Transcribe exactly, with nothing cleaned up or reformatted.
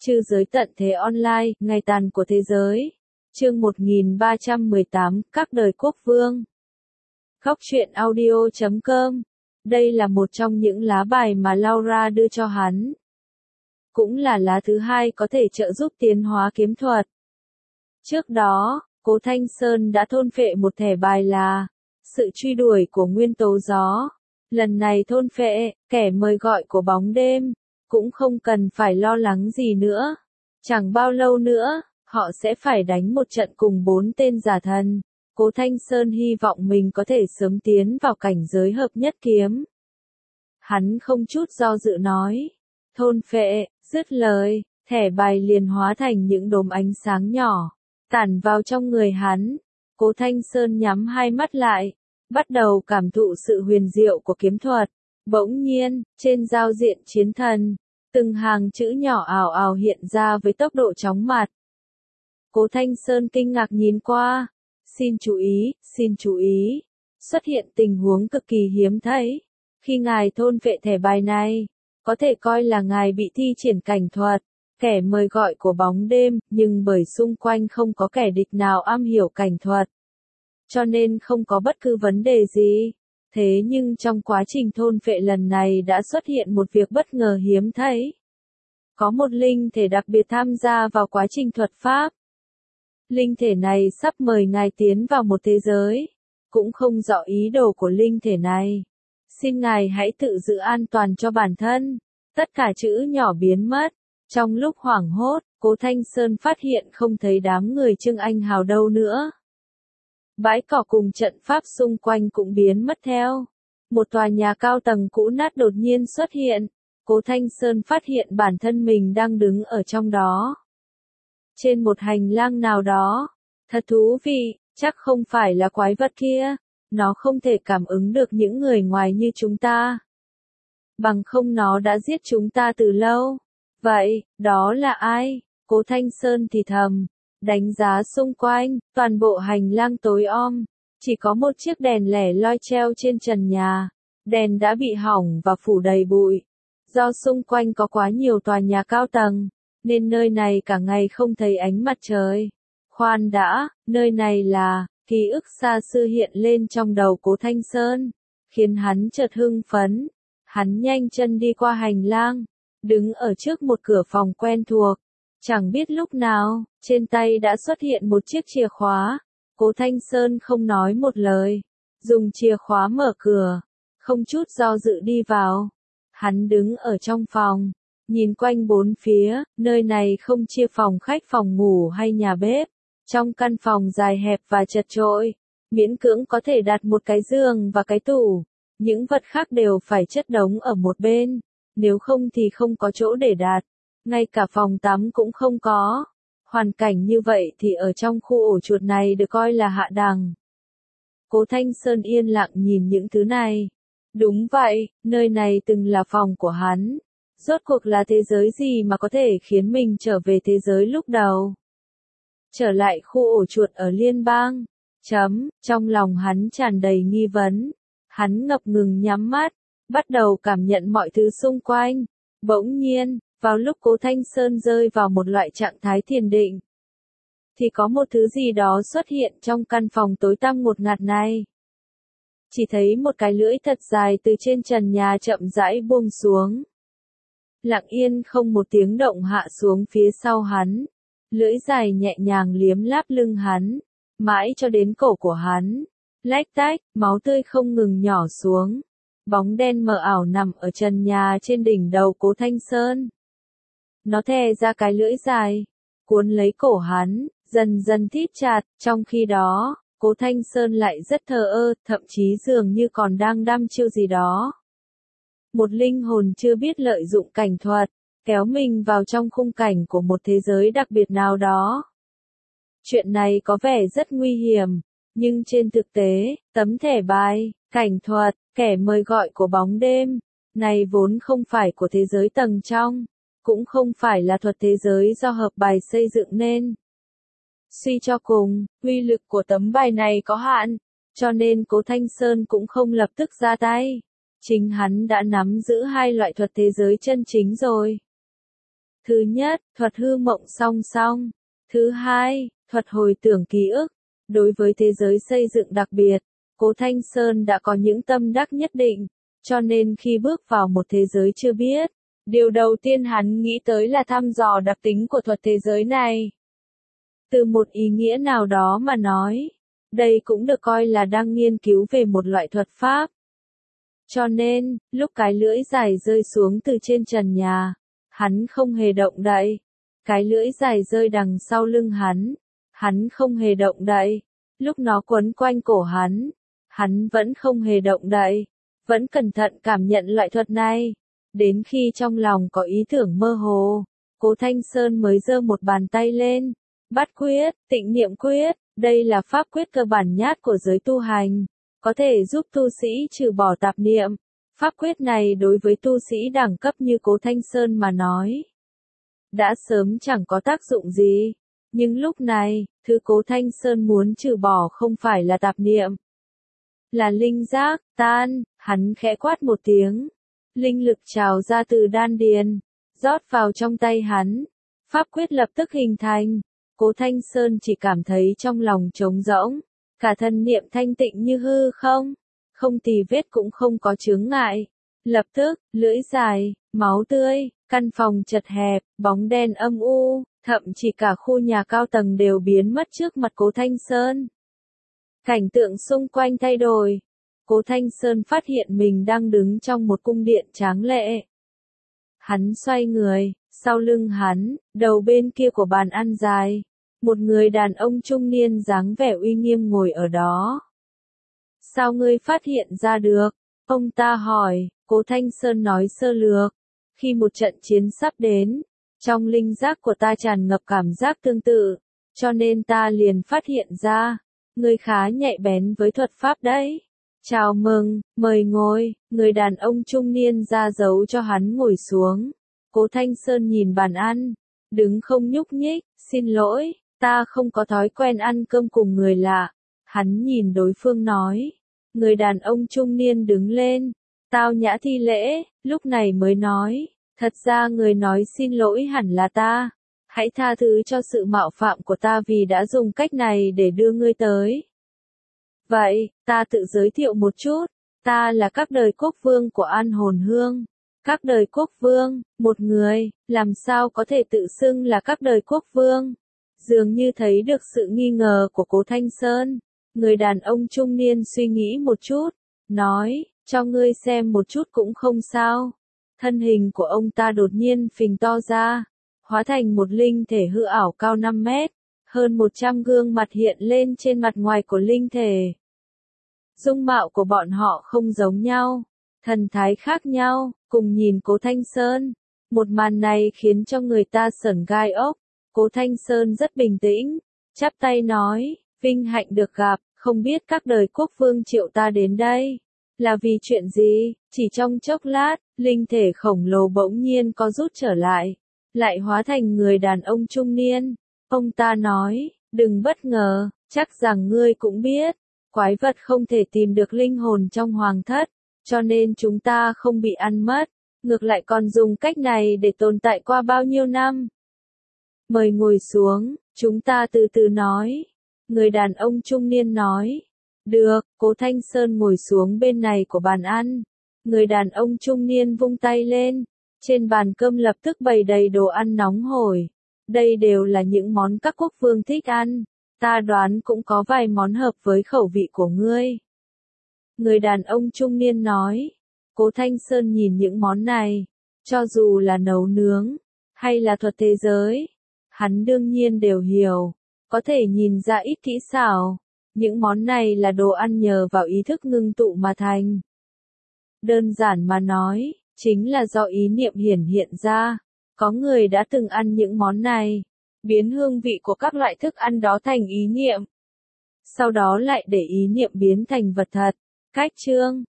Chư giới tận thế online, ngày tàn của thế giới. Chương một nghìn ba trăm mười tám, các đời quốc vương. Góc truyện audio chấm com. Đây là một trong những lá bài mà Laura đưa cho hắn. Cũng là lá thứ hai có thể trợ giúp tiến hóa kiếm thuật. Trước đó, Cố Thanh Sơn đã thôn phệ một thẻ bài là sự truy đuổi của nguyên tố gió. Lần này thôn phệ, kẻ mời gọi của bóng đêm, cũng không cần phải lo lắng gì nữa. Chẳng bao lâu nữa, họ sẽ phải đánh một trận cùng bốn tên giả thần. Cố Thanh Sơn hy vọng mình có thể sớm tiến vào cảnh giới hợp nhất kiếm. Hắn không chút do dự nói. Thôn phệ, dứt lời, thẻ bài liền hóa thành những đốm ánh sáng nhỏ, tản vào trong người hắn. Cố Thanh Sơn nhắm hai mắt lại, bắt đầu cảm thụ sự huyền diệu của kiếm thuật. Bỗng nhiên, trên giao diện chiến thần, từng hàng chữ nhỏ ảo ảo hiện ra với tốc độ chóng mặt. Cố Thanh Sơn kinh ngạc nhìn qua. Xin chú ý, xin chú ý. Xuất hiện tình huống cực kỳ hiếm thấy. Khi ngài thôn phệ thẻ bài này, có thể coi là ngài bị thi triển cảnh thuật, kẻ mời gọi của bóng đêm, nhưng bởi xung quanh không có kẻ địch nào am hiểu cảnh thuật, cho nên không có bất cứ vấn đề gì. Thế nhưng trong quá trình thôn phệ lần này đã xuất hiện một việc bất ngờ hiếm thấy. Có một linh thể đặc biệt tham gia vào quá trình thuật pháp. Linh thể này sắp mời ngài tiến vào một thế giới. Cũng không rõ ý đồ của linh thể này. Xin ngài hãy tự giữ an toàn cho bản thân. Tất cả chữ nhỏ biến mất. Trong lúc hoảng hốt, Cố Thanh Sơn phát hiện không thấy đám người Trương Anh Hào đâu nữa. Bãi cỏ cùng trận pháp xung quanh cũng biến mất theo. Một tòa nhà cao tầng cũ nát đột nhiên xuất hiện. Cố Thanh Sơn phát hiện bản thân mình đang đứng ở trong đó. Trên một hành lang nào đó. Thật thú vị, chắc không phải là quái vật kia. Nó không thể cảm ứng được những người ngoài như chúng ta. Bằng không nó đã giết chúng ta từ lâu. Vậy, đó là ai? Cố Thanh Sơn thì thầm. Đánh giá xung quanh, toàn bộ hành lang tối om. Chỉ có một chiếc đèn lẻ loi treo trên trần nhà. Đèn đã bị hỏng và phủ đầy bụi. Do xung quanh có quá nhiều tòa nhà cao tầng, nên nơi này cả ngày không thấy ánh mặt trời. Khoan đã, nơi này là, ký ức xa xưa hiện lên trong đầu Cố Thanh Sơn, khiến hắn chợt hưng phấn. Hắn nhanh chân đi qua hành lang, đứng ở trước một cửa phòng quen thuộc. Chẳng biết lúc nào, trên tay đã xuất hiện một chiếc chìa khóa. Cố Thanh Sơn không nói một lời, dùng chìa khóa mở cửa, không chút do dự đi vào. Hắn đứng ở trong phòng, nhìn quanh bốn phía, nơi này không chia phòng khách, phòng ngủ hay nhà bếp. Trong căn phòng dài hẹp và chật chội, miễn cưỡng có thể đặt một cái giường và cái tủ. Những vật khác đều phải chất đống ở một bên, nếu không thì không có chỗ để đặt. Ngay cả phòng tắm cũng không có. Hoàn cảnh như vậy thì ở trong khu ổ chuột này được coi là hạ đẳng. Cố Thanh Sơn yên lặng nhìn những thứ này. Đúng vậy, nơi này từng là phòng của hắn. Rốt cuộc là thế giới gì mà có thể khiến mình trở về thế giới lúc đầu? Trở lại khu ổ chuột ở liên bang. Chấm, trong lòng hắn tràn đầy nghi vấn. Hắn ngập ngừng nhắm mắt, bắt đầu cảm nhận mọi thứ xung quanh. Bỗng nhiên, vào lúc Cố Thanh Sơn rơi vào một loại trạng thái thiền định, thì có một thứ gì đó xuất hiện trong căn phòng tối tăm ngột ngạt này. Chỉ thấy một cái lưỡi thật dài từ trên trần nhà chậm rãi buông xuống. Lặng yên không một tiếng động hạ xuống phía sau hắn. Lưỡi dài nhẹ nhàng liếm láp lưng hắn, mãi cho đến cổ của hắn. Lách tách, máu tươi không ngừng nhỏ xuống. Bóng đen mờ ảo nằm ở trần nhà trên đỉnh đầu Cố Thanh Sơn. Nó thè ra cái lưỡi dài, cuốn lấy cổ hắn, dần dần thít chặt. Trong khi đó, Cố Thanh Sơn lại rất thờ ơ, thậm chí dường như còn đang đăm chiêu gì đó. Một linh hồn chưa biết lợi dụng cảnh thuật, kéo mình vào trong khung cảnh của một thế giới đặc biệt nào đó. Chuyện này có vẻ rất nguy hiểm, nhưng trên thực tế, tấm thẻ bài, cảnh thuật, kẻ mời gọi của bóng đêm, này vốn không phải của thế giới tầng trong, cũng không phải là thuật thế giới do hợp bài xây dựng nên. Suy cho cùng, uy lực của tấm bài này có hạn, cho nên Cố Thanh Sơn cũng không lập tức ra tay. Chính hắn đã nắm giữ hai loại thuật thế giới chân chính rồi. Thứ nhất, thuật hư mộng song song. Thứ hai, thuật hồi tưởng ký ức. Đối với thế giới xây dựng đặc biệt, Cố Thanh Sơn đã có những tâm đắc nhất định, cho nên khi bước vào một thế giới chưa biết, điều đầu tiên hắn nghĩ tới là thăm dò đặc tính của thuật thế giới này. Từ một ý nghĩa nào đó mà nói, đây cũng được coi là đang nghiên cứu về một loại thuật pháp. Cho nên, lúc cái lưỡi dài rơi xuống từ trên trần nhà, hắn không hề động đậy. Cái lưỡi dài rơi đằng sau lưng hắn, hắn không hề động đậy. Lúc nó quấn quanh cổ hắn, hắn vẫn không hề động đậy, vẫn cẩn thận cảm nhận loại thuật này. Đến khi trong lòng có ý tưởng mơ hồ, Cố Thanh Sơn mới giơ một bàn tay lên. Bát quyết, tịnh niệm quyết, đây là pháp quyết cơ bản nhất của giới tu hành, có thể giúp tu sĩ trừ bỏ tạp niệm. Pháp quyết này đối với tu sĩ đẳng cấp như Cố Thanh Sơn mà nói, đã sớm chẳng có tác dụng gì. Nhưng lúc này, thứ Cố Thanh Sơn muốn trừ bỏ không phải là tạp niệm, là linh giác, tan, hắn khẽ quát một tiếng. Linh lực trào ra từ đan điền, rót vào trong tay hắn. Pháp quyết lập tức hình thành. Cố Thanh Sơn chỉ cảm thấy trong lòng trống rỗng, cả thân niệm thanh tịnh như hư không, không tì vết cũng không có chướng ngại. Lập tức, lưỡi dài, máu tươi, căn phòng chật hẹp, bóng đen âm u, thậm chí cả khu nhà cao tầng đều biến mất trước mặt Cố Thanh Sơn. Cảnh tượng xung quanh thay đổi. Cố Thanh Sơn phát hiện mình đang đứng trong một cung điện tráng lệ. Hắn xoay người, sau lưng hắn, đầu bên kia của bàn ăn dài, một người đàn ông trung niên dáng vẻ uy nghiêm ngồi ở đó. Sao ngươi phát hiện ra được? Ông ta hỏi. Cố Thanh Sơn nói sơ lược. Khi một trận chiến sắp đến, trong linh giác của ta tràn ngập cảm giác tương tự, cho nên ta liền phát hiện ra. Ngươi khá nhạy bén với thuật pháp đấy. Chào mừng, mời ngồi. Người đàn ông trung niên ra dấu cho hắn ngồi xuống. Cố Thanh Sơn nhìn bàn ăn, đứng không nhúc nhích. Xin lỗi, ta không có thói quen ăn cơm cùng người lạ. Hắn nhìn đối phương nói. Người đàn ông trung niên đứng lên, tao nhã thi lễ, lúc này mới nói. Thật ra người nói xin lỗi hẳn là ta. Hãy tha thứ cho sự mạo phạm của ta vì đã dùng cách này để đưa ngươi tới. Vậy, ta tự giới thiệu một chút. Ta là các đời quốc vương của An Hồn Hương. Các đời quốc vương, một người, làm sao có thể tự xưng là các đời quốc vương? Dường như thấy được sự nghi ngờ của Cố Thanh Sơn. Người đàn ông trung niên suy nghĩ một chút, nói, cho ngươi xem một chút cũng không sao. Thân hình của ông ta đột nhiên phình to ra, hóa thành một linh thể hư ảo cao năm mét, hơn một trăm gương mặt hiện lên trên mặt ngoài của linh thể. Dung mạo của bọn họ không giống nhau, thần thái khác nhau, cùng nhìn Cố Thanh Sơn. Một màn này khiến cho người ta sởn gai ốc. Cố Thanh Sơn rất bình tĩnh, chắp tay nói, vinh hạnh được gặp, không biết các đời quốc vương triệu ta đến đây là vì chuyện gì? Chỉ trong chốc lát, linh thể khổng lồ bỗng nhiên có rút trở lại, lại hóa thành người đàn ông trung niên. Ông ta nói, đừng bất ngờ, chắc rằng ngươi cũng biết, quái vật không thể tìm được linh hồn trong hoàng thất, cho nên chúng ta không bị ăn mất, ngược lại còn dùng cách này để tồn tại qua bao nhiêu năm. Mời ngồi xuống, chúng ta từ từ nói. Người đàn ông trung niên nói. Được, Cố Thanh Sơn ngồi xuống bên này của bàn ăn. Người đàn ông trung niên vung tay lên. Trên bàn cơm lập tức bày đầy đồ ăn nóng hổi. Đây đều là những món các quốc vương thích ăn. Ta đoán cũng có vài món hợp với khẩu vị của ngươi. Người đàn ông trung niên nói. Cố Thanh Sơn nhìn những món này. Cho dù là nấu nướng, hay là thuật thế giới, hắn đương nhiên đều hiểu. Có thể nhìn ra ít kỹ xảo. Những món này là đồ ăn nhờ vào ý thức ngưng tụ mà thành. Đơn giản mà nói, chính là do ý niệm hiển hiện ra. Có người đã từng ăn những món này, biến hương vị của các loại thức ăn đó thành ý niệm. Sau đó lại để ý niệm biến thành vật thật. Cách chương